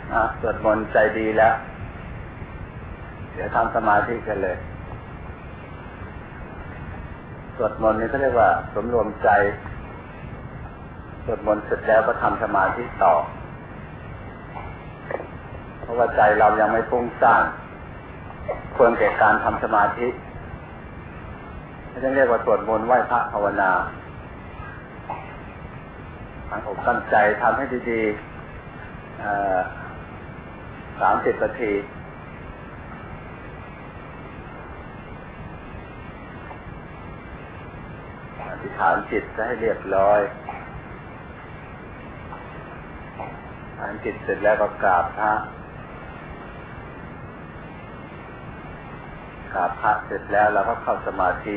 สวดมนต์ใจดีแล้วเดี๋ยวทำสมาธิกันเลยสวดมนต์นี่เขาเรียกว่าสำรวมใจสวดมนต์เสร็จแล้วก็ทำสมาธิต่อเพราะว่าใจเรายังไม่ฟุ้งซ่านควรแก่การทำสมาธิไม่ต้องเรียกว่าสวดมนต์ไหว้พระภาวนาตั้งอกตั้งใจทำให้ดีๆ30 นาทีอธิษฐานจิตจะให้เรียบร้อยอธิษฐานจิตเสร็จแล้วก็กราบพระเสร็จแล้วเราก็เข้าสมาธิ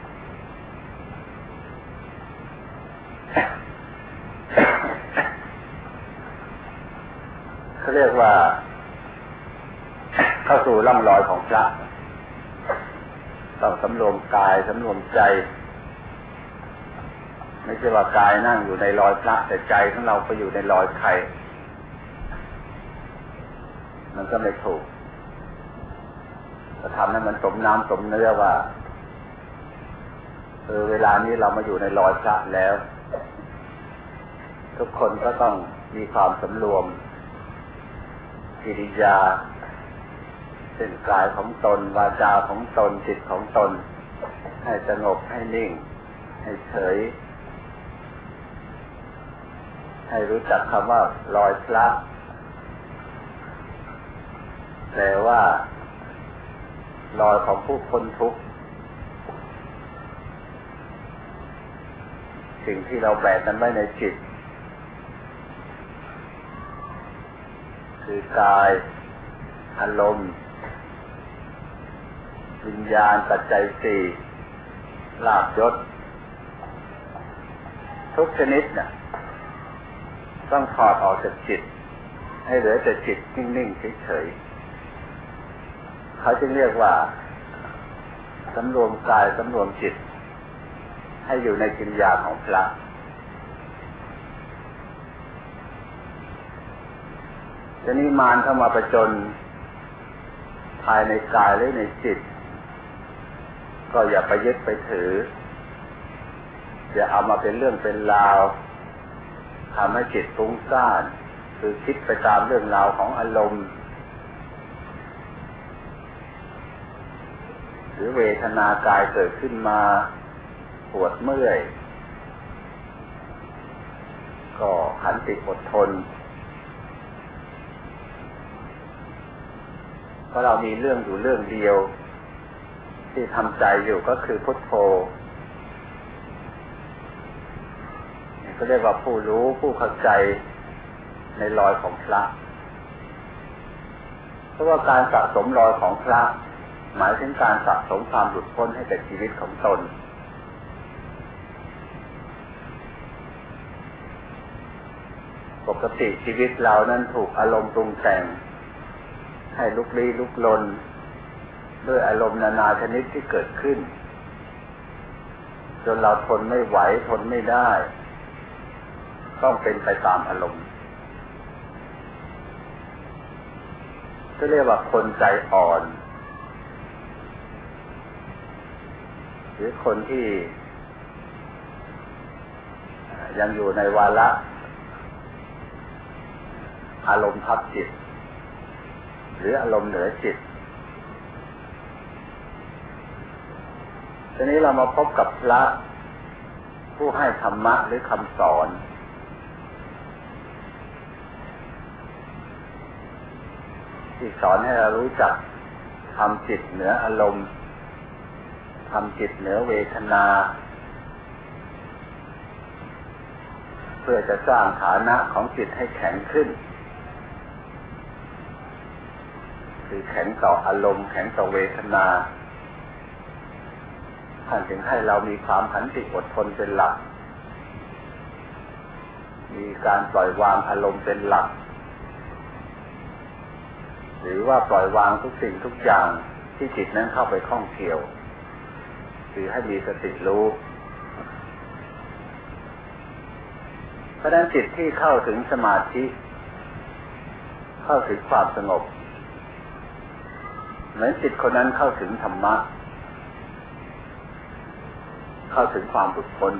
เขาเรียกว่าเข้าสู่ร่องรอยของพระต้องสำรวมกายสำรวมใจไม่ใช่ว่ากายนั่งอยู่ในรอยพระแต่ใจของเราไปอยู่ในรอยใครมันก็ไม่ถูกจะทำให้มันสมน้ำสมเนื้อว่าเวลานี้เรามาอยู่ในรอยพระแล้วทุกคนก็ต้องมีความสำรวมกิริยาเส้นกายของตนวาจาของตนจิตของตนให้สงบให้นิ่งให้เฉยให้รู้จักคำว่ารอยพระแปลว่ารอยของผู้พ้นทุกข์สิ่งที่เราแบกกันไว้ในจิตคือกายอารมณ์วิญญาณปัจจัย4ลาภยศทุกชนิดน่ะต้องถอดออกจากจิตให้เหลือแต่จิตนิ่งๆเฉยๆเขาจึงเรียกว่าสำรวมกายสำรวมจิตให้อยู่ในกิริยาของพระทีนี้มารเข้ามาประจนภายในกายหรือในจิตก็อย่าไปยึดไปถืออย่าเอามาเป็นเรื่องเป็นราวทำให้จิตฟุ้งซ่านคือคิดไปตามเรื่องราวของอารมณ์หรือเวทนากายเกิดขึ้นมาปวดเมื่อยก็ขันติอดทนเพราะเรามีเรื่องอยู่เรื่องเดียวที่ทำใจอยู่ก็คือพุทโธนี่ก็เรียกว่าผู้รู้ผู้เข้าใจในรอยของพระเพราะว่าการสะสมรอยของพระหมายถึงการสะสมความหลุดพ้นให้แก่ชีวิตของตนปกติชีวิตเรานั้นถูกอารมณ์ปรุงแต่งให้ลุกลี้ลุกลนด้วยอารมณ์นานาชนิดที่เกิดขึ้นจนเราทนไม่ไหวทนไม่ได้ต้องเป็นไปตามอารมณ์ก็เรียกว่าคนใจอ่อนหรือคนที่ยังอยู่ในวาระอารมณ์ทับจิตหรืออารมณ์เหนือจิตทีนี้เรามาพบกับพระผู้ให้ธรรมะหรือคำสอนที่สอนให้เรารู้จักทำจิตเหนืออารมณ์ทำจิตเหนือเวทนาเพื่อจะสร้างฐานะของจิตให้แข็งขึ้นคือแข็งต่ออารมณ์แข็งต่อเวทนาท่านจึงให้เรามีความขันติอดทนเป็นหลักมีการปล่อยวางอารมณ์เป็นหลักหรือว่าปล่อยวางทุกสิ่งทุกอย่างที่จิตนั้นเข้าไปข้องเกี่ยวคือให้มีสติรู้เพราะฉะนั้นจิตที่เข้าถึงสมาธิเข้าถึงความสงบเหมือนจิตคนนั้นเข้าถึงธรรมะเข้าถึงความหลุดพ้น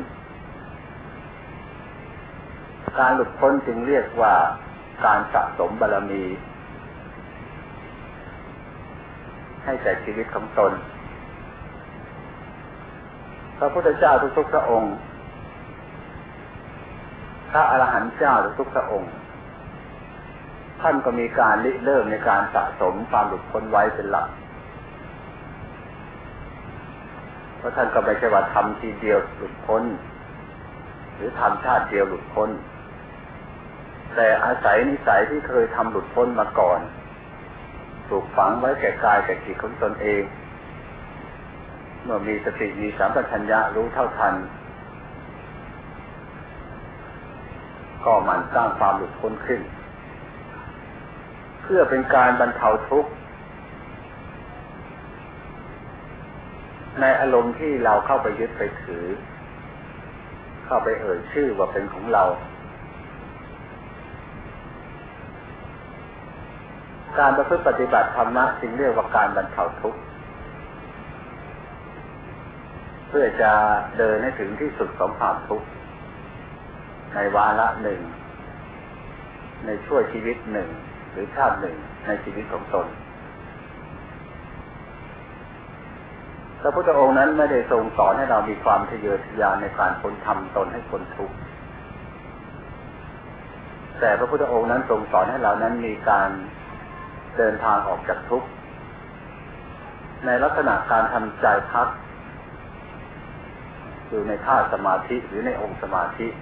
การหลุดพ้นจึงเรียกว่าการสะสมบารมีให้แก่ชีวิตของตนพระพุทธเจ้าทุกๆพระองค์พระอรหันต์เจ้าทุกๆพระองค์ท่านก็มีการริเริ่มในการสะสมความหลุดพ้นไว้เป็นหลักเพราะท่านก็ไม่ใช่ว่าทำทีเดียวหลุดพ้นหรือทำชาติเดียวหลุดพ้นแต่อาศัยนิสัยที่เคยทำหลุดพ้นมาก่อนปลูกฝังไว้แก่กายแก่จิตของตนเองเมื่อมีสติมีสัมปชัญญะรู้เท่าทันก็หมั่นสร้างความหลุดพ้นขึ้นเพื่อเป็นการบรรเทาทุกข์ในอารมณ์ที่เราเข้าไปยึดไปถือเข้าไปเอ่ยชื่อว่าเป็นของเราการประพฤติปฏิบัติธรรมะจึงเรียกว่าการบรรเทาทุกข์เพื่อจะเดินให้ถึงที่สุดของความทุกข์ในวาระหนึ่งในช่วงชีวิตหนึ่งหรือชาติหนึ่งในชีวิตของตนพระพุทธองค์นั้นไม่ได้ทรงสอนให้เรามีความทะเยอทะยานในการพ้นทำตนให้พ้นทุกข์แต่พระพุทธองค์นั้นทรงสอนให้เรานั้นมีการเดินทางออกจากทุกข์ในลักษณะการทำใจพักอยู่ในท่าสมาธิหรือในองค์สมาธิ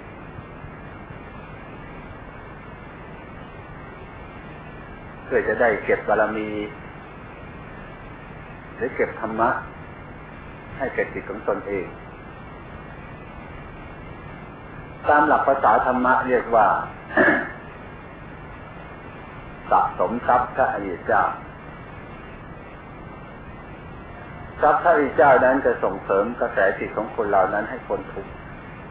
เพื่อจะได้เก็บบารมีหรือเก็บธรรมะให้แก่จิตของตนเองตามหลักภาษาธรรมะเรียกว่า สะสมทรัพย์พระอริยเจ้าทรัพย์พระอริยเจ้านั้นจะส่งเสริมกระแสจิตของคนเหล่านั้นให้พ้นทุกข์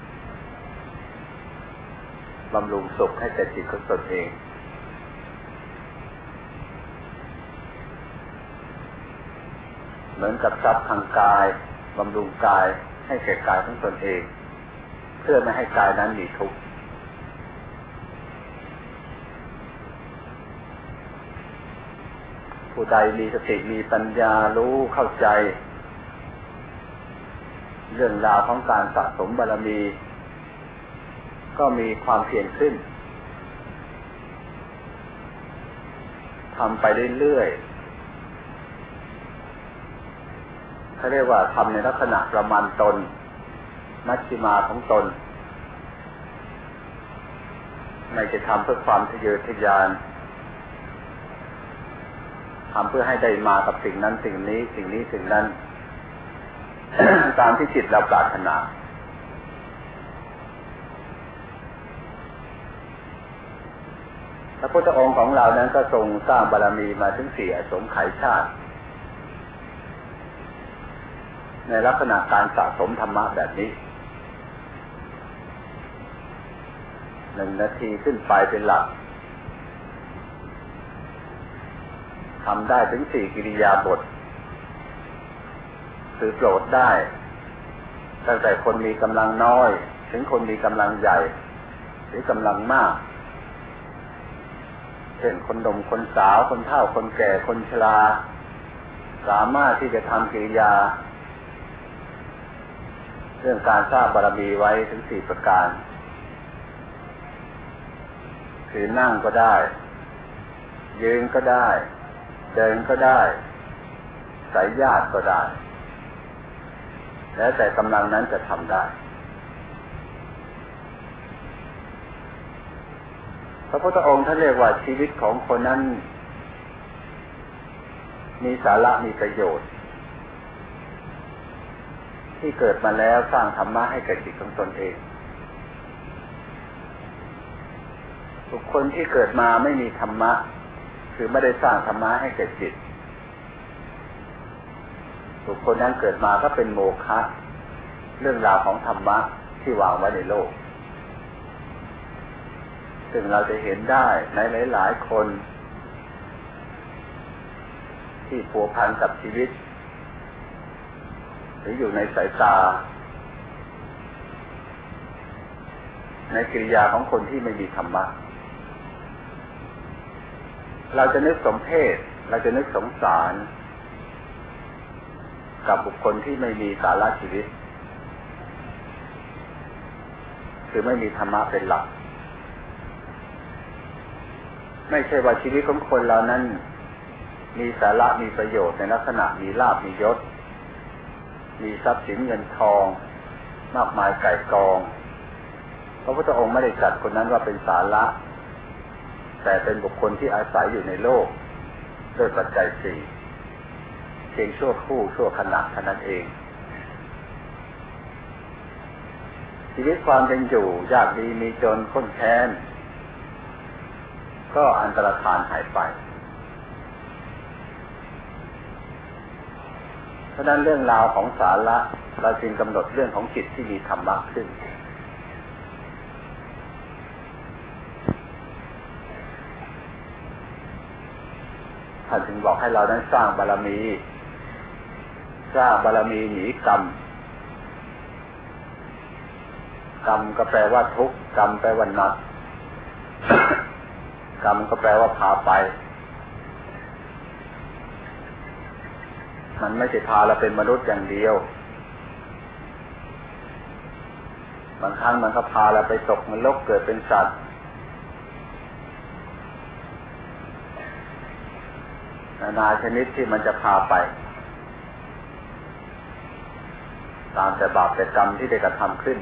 บำรุงสุขให้แก่จิตของตนเองเหมือนกับทรัพย์ทางกายบำรุงกายให้แก่กายของตนเองเพื่อไม่ให้กายนั้นมีทุกข์ผู้ใดมีสติมีปัญญารู้เข้าใจเรื่องราวของการสะสมบารมีก็มีความเพียรขึ้นทำไปเรื่อยๆเขาเรียกว่าทำในลักษณะประมาณตนมัชฌิมาของตนไม่จะทำเพื่อความทะเยอทะยานทำเพื่อให้ได้มากับสิ่งนั้นสิ่งนี้สิ่งนี้สิ่งนั้น ตามที่จิตเราปรารถนาพระพุทธองค์ของเรานั้นก็ทรงสร้างบารมีมาถึง4 อสงไขยชาติในลักษณะการสะสมธรรมะแบบนี้1 นาทีขึ้นไปเป็นหลักทำได้ถึง4 กิริยาบทคือโปรดได้ตั้งแต่คนมีกำลังน้อยถึงคนมีกำลังใหญ่หรือกำลังมากเช่นคนหนุ่มคนสาวคนเฒ่าคนแก่คนชราสามารถที่จะทำกิริยาเรื่องการสร้างบารมีไว้ถึง4 ประการคือนั่งก็ได้ยืนก็ได้เดินก็ได้สายญาติก็ได้แล้วแต่กำลังนั้นจะทำได้พระพุทธองค์ท่านเรียกว่าชีวิตของคนนั้นมีสาระมีประโยชน์ที่เกิดมาแล้วสร้างธรรมะให้แก่จิตของตนเองบุคคลที่เกิดมาไม่มีธรรมะคือไม่ได้สร้างธรรมะให้แก่จิตบุคคลนั้นเกิดมาก็เป็นโมฆะเรื่องราวของธรรมะที่วางไว้ในโลกซึ่งเราจะเห็นได้ในหลายๆคนที่พัวพันกับชีวิตหรืออยู่ในสายตาในกิริยาของคนที่ไม่มีธรรมะเราจะนึกสมเพชเราจะนึกสงสารกับบุคคลที่ไม่มีสาระชีวิตคือไม่มีธรรมะเป็นหลักไม่ใช่ว่าชีวิตของคนเรานั้นมีสาระมีประโยชน์ในลักษณะมีลาภมียศมีทรัพย์สินเงินทองมากมายไก่กองพระพุทธองค์ไม่ได้จัดคนนั้นว่าเป็นสาระแต่เป็นบุคคลที่อาศัยอยู่ในโลกด้วยปัจจัยสี่เพียงชั่วครู่ชั่วขณะเท่านั้นเองชีวิตความเป็นอยู่ยากดีมีจนข้นแค้นก็อันตรธานหายไปเพราะนั้นเรื่องราวของสาระเราจึงกำหนดเรื่องของจิตที่มีธรรมะขึ้นท่านจึงบอกให้เรานั้นสร้างบารมีหนีกรรมกรรมก็แปลว่าทุกข์กรรมแปลว่านักกรรมก็แปลว่าพาไปมันไม่ใช่พาเราเป็นมนุษย์อย่างเดียวบางครั้งมันก็พาเราไปตกนรกเกิดเป็นสัตว์นานาชนิดที่มันจะพาไปตามแต่บาปแต่กรรมที่ได้กระทำขึ้น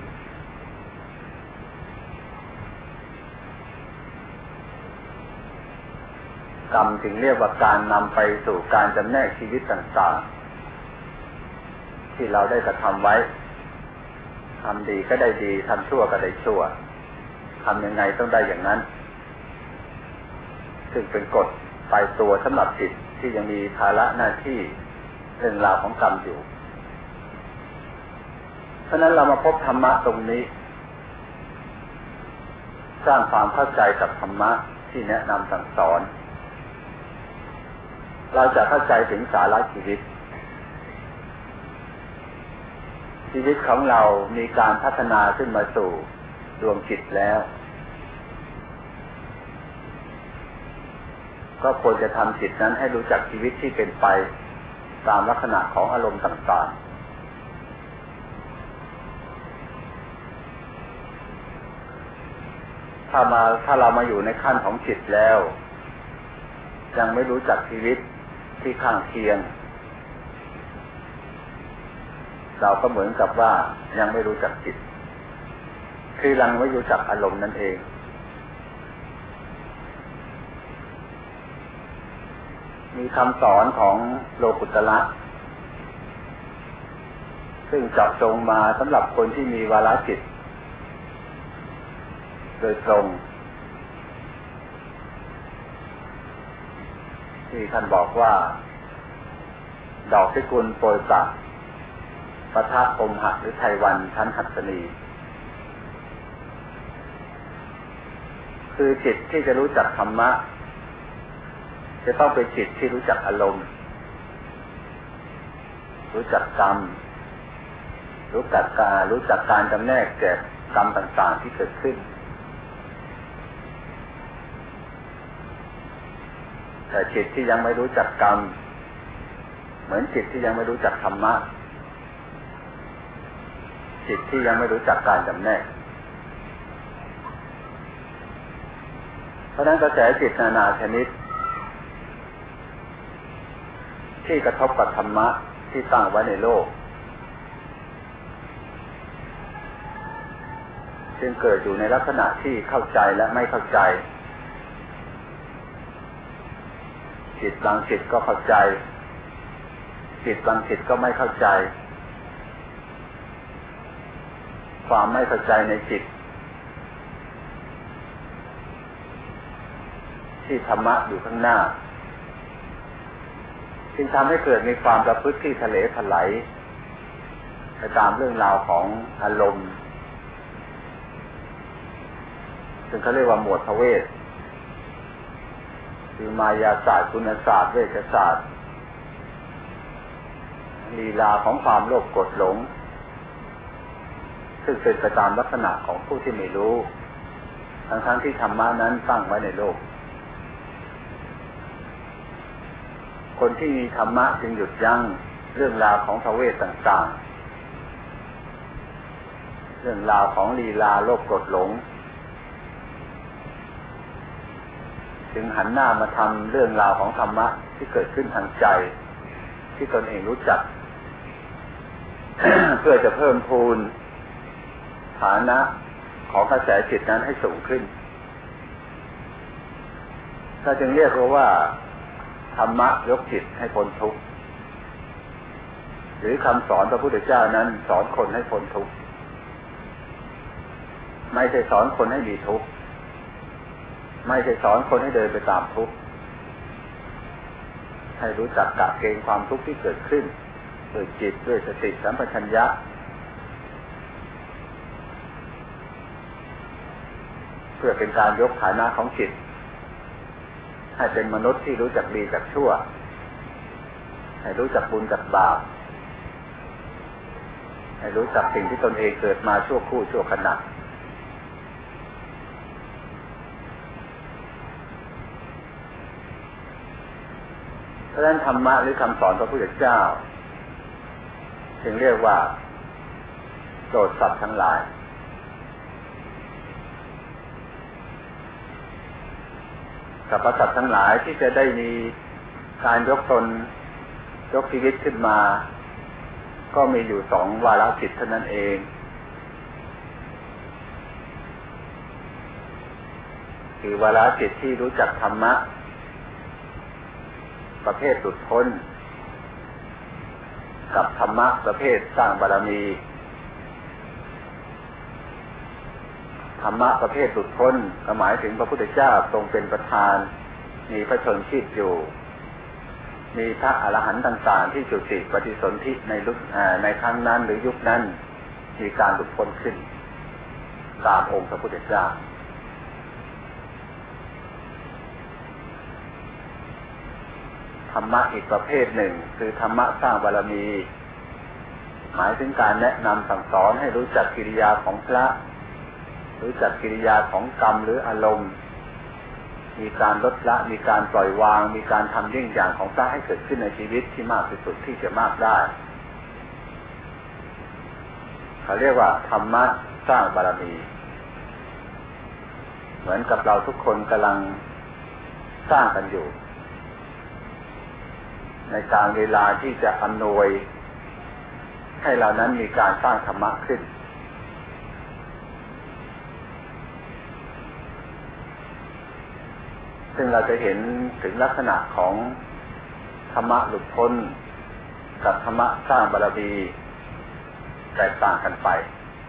กรรมจึงเรียกว่าการนำไปสู่การจำแนกชีวิตต่างๆที่เราได้กระทำไว้ทำดีก็ได้ดีทำชั่วก็ได้ชั่วทำยังไงต้องได้อย่างนั้นซึ่งเป็นกฎตายตัวสำหรับจิตที่ยังมีภาระหน้าที่เรื่องราวของกรรมอยู่เพราะนั้นเรามาพบธรรมะตรงนี้สร้างความเข้าใจกับธรรมะที่แนะนำสั่งสอนเราจะเข้าใจถึงสาระชีวิตของเรามีการพัฒนาขึ้นมาสู่ดวงจิตแล้วก็ควรจะทำจิตนั้นให้รู้จักชีวิตที่เป็นไปตามลักษณะของอารมณ์ต่างๆถ้าเรามาอยู่ในขั้นของจิตแล้วยังไม่รู้จักชีวิตที่ข้างเคียงเราก็เหมือนกับว่ายังไม่รู้จักจิตคือยังไม่รู้จักอารมณ์นั่นเองมีคำสอนของโลกุตระซึ่งเจาะจงมาสำหรับคนที่มีวาระจิตโดยตรงที่ท่านบอกว่าดอกพิกุลโปรยปากปะทะอมหักหรือไทวันชั้นหัสนีคือจิตที่จะรู้จักธรรมะจะต้องเป็นจิตที่รู้จักอารมณ์รู้จักกรรมรู้จักการจำแนกแจกกรรมต่างๆที่เกิดขึ้นแต่จิตที่ยังไม่รู้จักกรรมเหมือนจิตที่ยังไม่รู้จักธรรมะจิตที่ยังไม่รู้จักการจำแนกเพราะนั้นกระแสจิตนานาชนิดที่กระทบกับธรรมะที่ตั้งไว้ในโลกจึงเกิดอยู่ในลักษณะที่เข้าใจและไม่เข้าใจจิตบางจิตก็เข้าใจจิตบางจิตก็ไม่เข้าใจความไม่เข้าใจในจิตที่ธรรมะอยู่ข้างหน้าจึงทำให้เกิดมีความประพฤติที่ทะเลถลายไปตามเรื่องราวของอารมณ์ซึ่งเขาเรียกว่าหมวดภเวทคือมายาศาสตร์กุณศาสตร์เวชศาสตร์ลีลาของความโลภโกรธหลงซึ่งเป็นไปตามลักษณะของผู้ที่ไม่รู้ทั้งที่ธรรมะนั้นตั้งไว้ในโลกคนที่มีธรรมะจึงหยุดยั้งเรื่องราวของภเวทต่างๆเรื่องราวของลีลาโลภโกรธหลงจึงหันหน้ามาทำเรื่องราวของธรรมะที่เกิดขึ้นทางใจที่ตนเองรู้จัก เพื่อจะเพิ่มพูนฐานะของกระแสจิตนั้นให้สูงขึ้นถ้าจึงเรียกว่าธรรมะยกจิตให้พ้นทุกข์หรือคำสอนพระพุทธเจ้านั้นสอนคนให้พ้นทุกข์ไม่ใช่สอนคนให้มีทุกข์ไม่ใช่สอนคนให้เดินไปตามทุกข์ให้รู้จักกะเกณฑ์ความทุกข์ที่เกิดขึ้นด้วยจิตด้วยสติสัมปชัญญะเพื่อเป็นการยกฐานะของจิตให้เป็นมนุษย์ที่รู้จักดีจักชั่วให้รู้จักบุญจักบาปให้รู้จักสิ่งที่ตนเองเกิดมาชั่วครู่ชั่วขณะเพราะฉะนั้นธรรมะหรือคำสอนพระพุทธเจ้าจึงเรียกว่าโปรดสัตว์ทั้งหลายสรรพสัตว์ทั้งหลายที่จะได้มีการยกตนยกชีวิตขึ้นมาก็มีอยู่สองวาระจิตเท่านั้นเองคือวาระจิตที่รู้จักธรรมะประเภทหลุดพ้นกับธรรมะประเภทสร้างบารมีธรรมะประเภทหลุดพ้นก็หมายถึงพระพุทธเจ้าทรงเป็นประธานมีพระชนชีพอยู่มีพระอรหันต์ต่างๆที่จุติปฏิสนธิในครั้งนั้นหรือยุคนั้นมีการหลุดพ้นขึ้นตามองค์พระพุทธเจ้าธรรมะอีกประเภทหนึ่งคือธรรมะสร้างบารมีหมายถึงการแนะนำสั่งสอนให้รู้จักกิริยาของพระรู้จักกิริยาของกรรมหรืออารมณ์มีการลดละมีการปล่อยวางมีการทำยิ่งอย่างของพระให้เกิดขึ้นในชีวิตที่มากที่สุดที่จะมากได้เขาเรียกว่าธรรมะสร้างบารมีเหมือนกับเราทุกคนกำลังสร้างกันอยู่ในการเวลาที่จะอำนวยให้เรานั้นมีการสร้างธรรมะขึ้นซึ่งเราจะเห็นถึงลักษณะของธรรมะหลุดพ้นกับธรรมะสร้างบารมีแตกต่างกันไป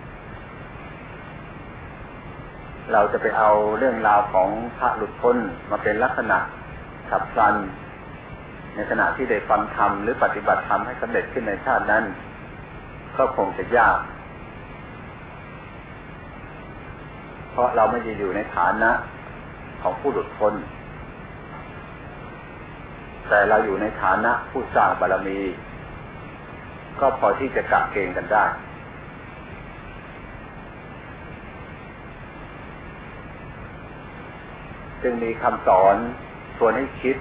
เราจะไปเอาเรื่องราวของพระหลุดพ้นมาเป็นลักษณะฉับพลันในขณะที่ได้ฟังธรรมหรือปฏิบัติธรรมให้สำเร็จขึ้นในชาตินั้นก็คงจะยากเพราะเราไม่ได้อยู่ในฐานะของผู้หลุดพ้นแต่เราอยู่ในฐานะผู้สร้างบารมีก็พอที่จะกะเกณฑ์กันได้จึงมีคำสอนชวนให้คิด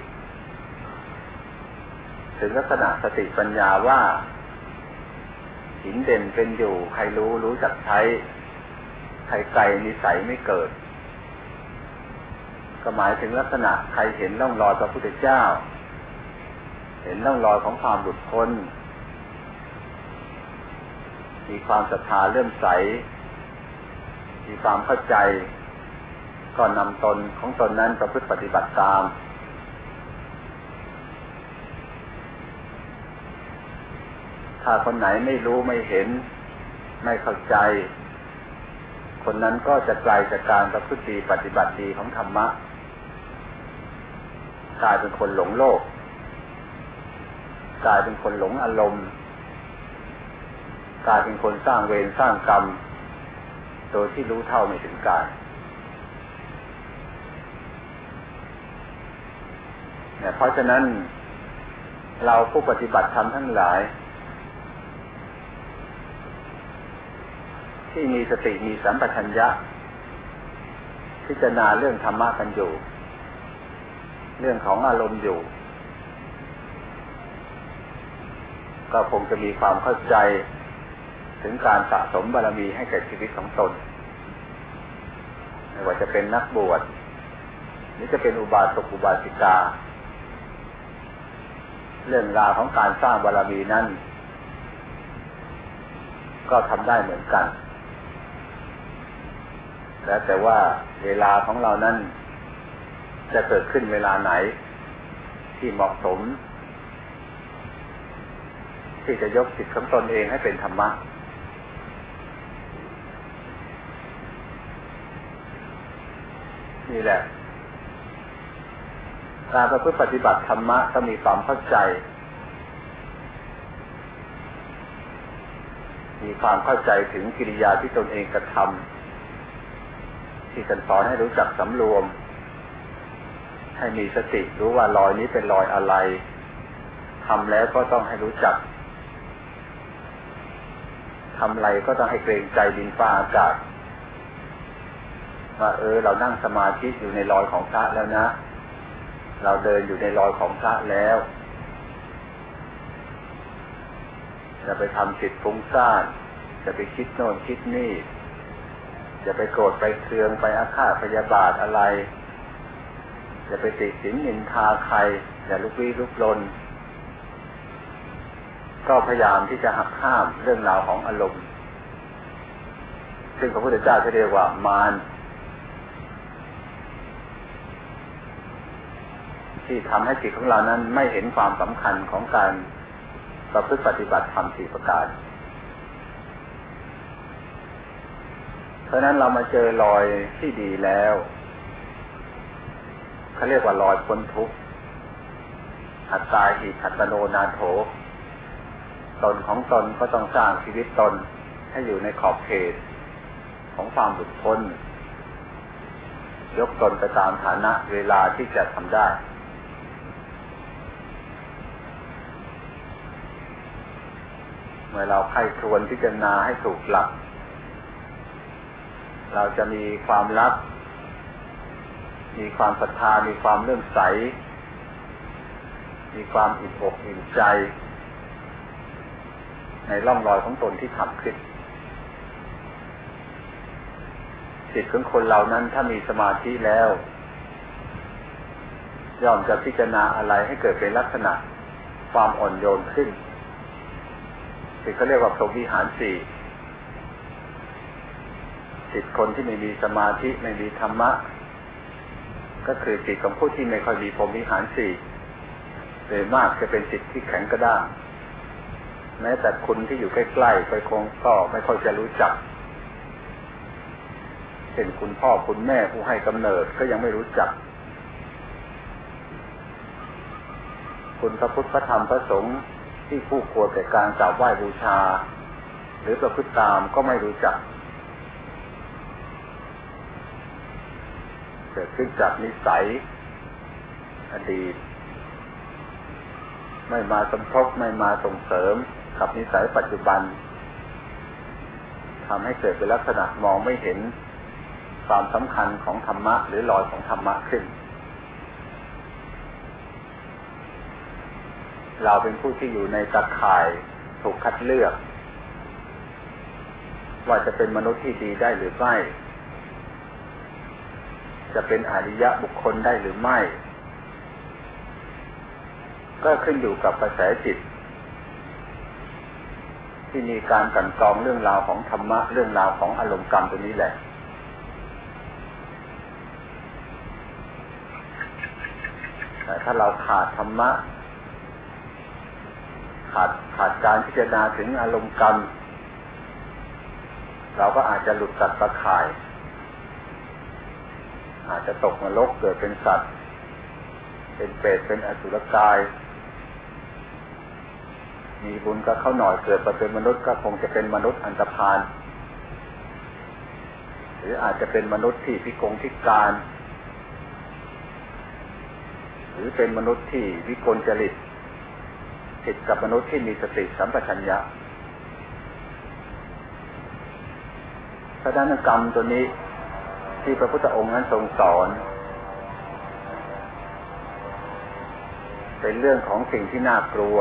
ถึงลักษณะสติปัญญาว่าหินเด่นเป็นอยู่ใครรู้จักใช้ใครไกลนิสัยไม่เกิดก็หมายถึงลักษณะใครเห็นร่องรอยพระพุทธเจ้าเห็นร่องรอยของความหลุดพ้นมีความศรัทธาเลื่อมใสมีความเข้าใจก็นำตนของตนนั้นประพฤติปฏิบัติตามถ้าคนไหนไม่รู้ไม่เห็นไม่เข้าใจคนนั้นก็จะไกลจากการประพฤติดีปฏิบัติดีของธรรมะกลายเป็นคนหลงโลกกลายเป็นคนหลงอารมณ์กลายเป็นคนสร้างเวรสร้างกรรมโดยที่รู้เท่าไม่ถึงการเพราะฉะนั้นเราผู้ปฏิบัติธรรมทั้งหลายที่มีสติมีสัมปชัญญะพิจารณาเรื่องธรรมะกันอยู่เรื่องของอารมณ์อยู่ก็คงจะมีความเข้าใจถึงการสะสมบารมีให้แก่ชีวิตของตนไม่ว่าจะเป็นนักบวชหรือจะเป็นอุบาสกอุบาสิกาเรื่องราวของการสร้างบารมีนั้นก็ทำได้เหมือนกันแต่ว่าเวลาของเรานั้นจะเกิดขึ้นเวลาไหนที่เหมาะสมที่จะยกจิตของตนเองให้เป็นธรรมะนี่แหละการประพฤติปฏิบัติธรรมะต้องมีความเข้าใจมีความเข้าใจถึงกิริยาที่ตนเองกระทำที่ท่านสอนให้รู้จักสำรวมให้มีสติรู้ว่ารอยนี้เป็นรอยอะไรทำแล้วก็ต้องให้รู้จักทำอะไรก็ต้องให้เกรงใจดินฟ้าอากาศว่าเรานั่งสมาธิอยู่ในรอยของพระแล้วนะเราเดินอยู่ในรอยของพระแล้วจะไปทำจิตฟุ้งซ่านจะไปคิดโน่นคิดนี่จะไปโกรธไปเคืองไปอาฆาตพยาบาทอะไรจะไปติฉินนินทาใครอย่าลุกลี้ลุกลนก็พยายามที่จะหักห้ามเรื่องราวของอารมณ์ซึ่งพระพุทธเจ้าเรียกว่ามารที่ทำให้จิตของเรานั้นไม่เห็นความสำคัญของการประพฤติปฏิบัติธรรม4ประการเพราะนั้นเรามาเจอรอยที่ดีแล้วเขาเรียกว่ารอยพ้นทุกข์อัตตาหิอัตโนนาโถตนของตนก็ต้องสร้างชีวิตตนให้อยู่ในขอบเขตของความหลุดพ้นยกตนไปตามฐานะเวลาที่จะทำได้เมื่อเราใคร่ครวญพิจารณาให้ถูกหลักเราจะมีความรักมีความศรัทธามีความเลื่อมใสมีความอิ่มอกอิ่มใจในร่องรอยของตนที่ทำขึ้นจิตของคนเหล่านั้นถ้ามีสมาธิแล้วย่อมจะพิจารณาอะไรให้เกิดเป็นลักษณะความอ่อนโยนขึ้นที่เขาเรียกว่าพรหมวิหาร4จิตคนที่ไม่มีสมาธิไม่มีธรรมะก็คือจิตของผู้ที่ไม่ค่อยมีพรหมวิหาร4โดยมากจะเป็นจิตที่แข็งกระด้างแม้แต่คุณที่อยู่ใกล้ๆไปคงก็ไม่ค่อยจะรู้จักเช่นคุณพ่อคุณแม่ผู้ให้กำเนิดก็ยังไม่รู้จักคุณพระพุทธพระธรรมพระสงฆ์ที่ผู้ควรแก่การกราบไหว้บูชาหรือประพฤติตามก็ไม่รู้จักเกิดขึ้นจากนิสัยอดีตไม่มาสมทบไม่มาส่งเสริมกับนิสัยปัจจุบันทำให้เกิดเป็นลักษณะมองไม่เห็นความสำคัญของธรรมะหรือรอยของธรรมะขึ้นเราเป็นผู้ที่อยู่ในตาข่ายถูกคัดเลือกว่าจะเป็นมนุษย์ที่ดีได้หรือไม่จะเป็นอริยบุคคลได้หรือไม่ก็ขึ้นอยู่กับกระแสจิตที่มีการกลั่นกรองเรื่องราวของธรรมะเรื่องราวของอารมณ์กรรมตัวนี้แหละแต่ถ้าเราขาดธรรมะขาดการพิจารณาถึงอารมณ์กรรมเราก็อาจจะหลุดจากตาข่ายอาจจะตกนรกเกิดเป็นสัตว์เป็นเปรตเป็นอสุรกายมีบุญก็เข้าหน่อยเกิดมาเป็นมนุษย์ก็คงจะเป็นมนุษย์อันธพาลหรืออาจจะเป็นมนุษย์ที่พิกลพิการหรือเป็นมนุษย์ที่วิกลจริตผิดกับมนุษย์ที่มีสติสัมปชัญญะเพราะฉะนั้นกรรมตัวนี้ที่พระพุทธองค์นั้นทรงสอนเป็นเรื่องของสิ่งที่น่ากลัว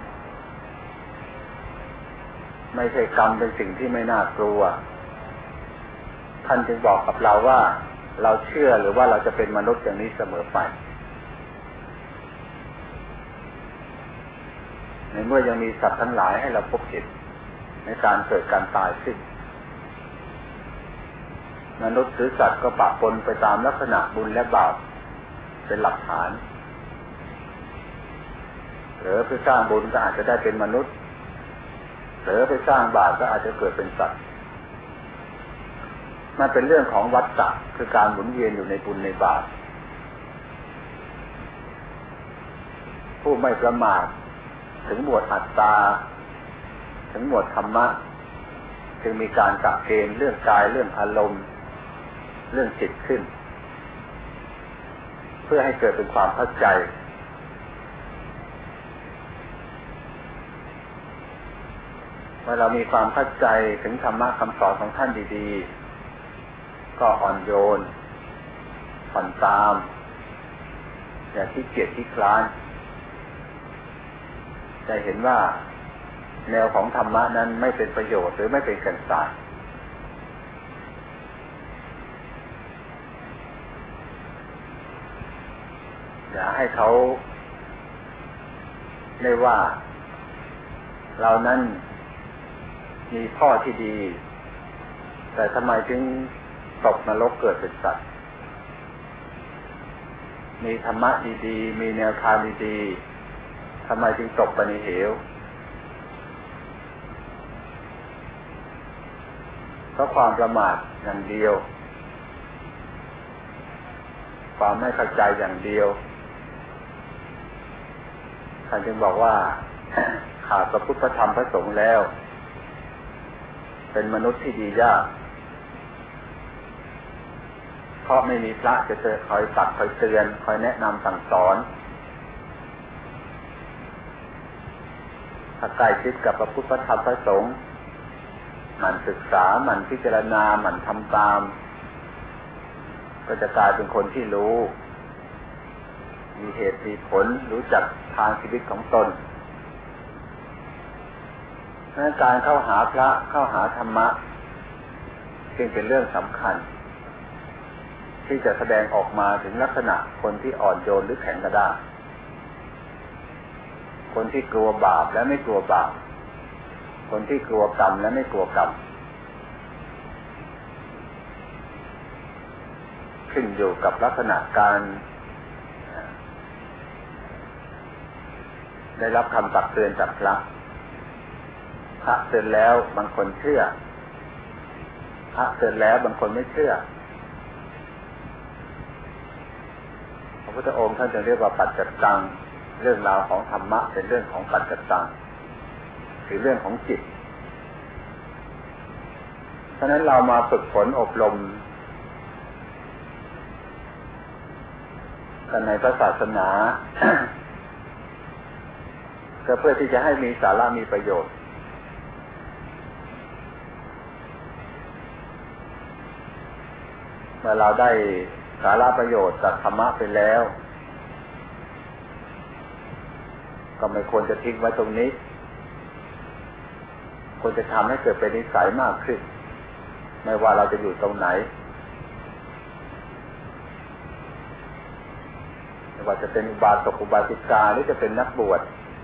ไม่ใช่กรรมเป็นสิ่งที่ไม่น่ากลัวท่านจึงบอกกับเราว่าเราเชื่อหรือว่าเราจะเป็นมนุษย์อย่างนี้เสมอไปในเมื่อยังมีสัตว์ทั้งหลายให้เราพบเห็นในการเกิดการตายขึ้นมนุษย์หรือสัตว์ก็ปะปนไปตามลักษณะบุญและบาปเป็นหลักฐานหรือไปสร้างบุญก็อาจจะได้เป็นมนุษย์หรือไปสร้างบาปก็อาจจะเกิดเป็นสัตว์มันเป็นเรื่องของวัฏฏะคือการหมุนเวียนอยู่ในบุญในบาปผู้ไม่ประมาทถึงหมวดอัตตาถึงหมวดธรรมะจึงมีการกะเกณฑ์เรื่องกายเรื่องอารมณ์เรื่องจิตขึ้นเพื่อให้เกิดเป็นความเข้าใจเมื่อเรามีความเข้าใจถึงธรรมะคำสอนของท่านดีๆก็อ่อนโยนผ่อนตามอย่าขี้เกียจขี้คลานจะเห็นว่าแนวของธรรมะนั้นไม่เป็นประโยชน์หรือไม่เป็นแก่นสารอย่าให้เขาได้ว่าเรานั้นมีพ่อที่ดีแต่ทำไมถึงตกนรกเกิดเป็นสัตว์มีธรรมะดีๆมีแนวทางดีๆทำไมจึงตกไปในเหวเพราะความประมาทอย่างเดียวความไม่เข้าใจอย่างเดียวท่านจึงบอกว่า ขาดพระพุทธพระธรรมพระสงฆ์แล้วเป็นมนุษย์ที่ดียากเพราะไม่มีพระจะคอยตักคอยเตือนคอยแนะนำสั่งสอนถ้าใกล้ชิดกับพระพุทธพระธรรมพระสงฆ์หมั่นศึกษาหมั่นพิจารณาหมั่นทำตามก็จะกลายเป็นคนที่รู้มีเหตุมีผลรู้จักทางชีวิตของตนการเข้าหาพระเข้าหาธรรมะจึงเป็นเรื่องสำคัญที่จะแสดงออกมาถึงลักษณะคนที่อ่อนโยนหรือแข็งกระด้างคนที่กลัวบาปและไม่กลัวบาปคนที่กลัวกรรมและไม่กลัวกรรมขึ้นอยู่กับลักษณะการได้รับคำตักเตือนจากพระเตือนแล้วบางคนเชื่อพระเตือนแล้วบางคนไม่เชื่อพระพุทธองค์ท่านจะเรียกว่าปัจจัตตังเรื่องราวของธรรมะเป็นเรื่องของปัจจัตตังคือเรื่องของจิตเพราะฉะนั้นเรามาฝึกฝนอบรมกันในพระศาสนา ก็เพื่อที่จะให้มีสาระมีประโยชน์เมื่อเราได้สาระประโยชน์จากธรรมะไปแล้วก็ไม่ควรจะทิ้งไว้ตรงนี้ควรจะทำให้เกิดเป็นนิสัยมากขึ้นไม่ว่าเราจะอยู่ตรงไหนไม่ว่าจะเป็นอุบาสกอุบาสิกาหรือจะเป็นนักบวช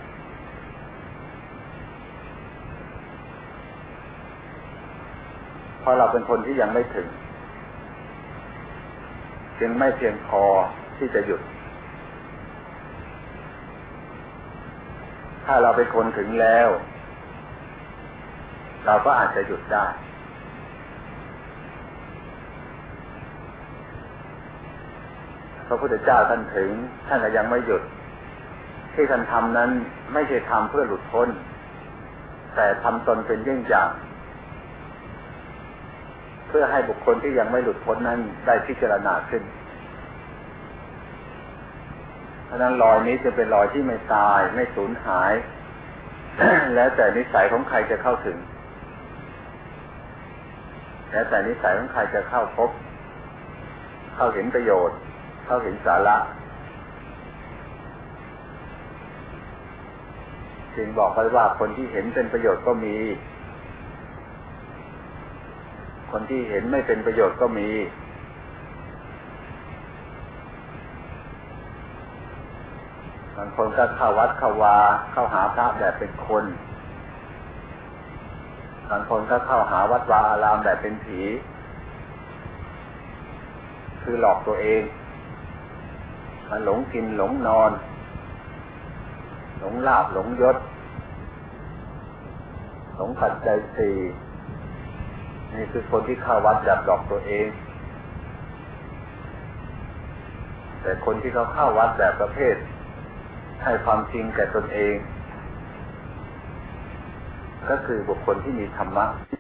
เพราะเราเป็นคนที่ยังไม่ถึงจึงไม่เพียงพอที่จะหยุดถ้าเราเป็นคนถึงแล้วเราก็อาจจะหยุดได้พระพุทธเจ้าท่านถึงท่านก็ยังไม่หยุดที่ท่านทำนั้นไม่ใช่ทำเพื่อหลุดพ้นแต่ทำตนเป็นเยี่ยงอย่างเพื่อให้บุคคลที่ยังไม่หลุดพ้นนั้นได้พิจารณาขึ้นเพราะนั้นรอยนี้จะเป็นรอยที่ไม่ตายไม่สูญหาย แล้วแต่นิสัยของใครจะเข้าถึงแล้วแต่นิสัยของใครจะเข้าพบเข้าเห็นประโยชน์เข้าเห็นสาระจึงบอกไว้ว่าคนที่เห็นเป็นประโยชน์ก็มีคนที่เห็นไม่เป็นประโยชน์ก็มีบางคนก็เข้าวัดเข้าวาเข้าหาพระแบบเป็นคนบางคนก็เข้าหาวัดวาอารามแบบเป็นผีคือหลอกตัวเองมันหลงกินหลงนอนหลงลาภหลงยศหลงปัจจัยสี่นี่คือคนที่เข้าวัดแบบหลอกตัวเองแต่คนที่เขาเข้าวัดแบบประเภทให้ความจริงแก่ตนเองก็คือบุคคลที่มีธรรมะ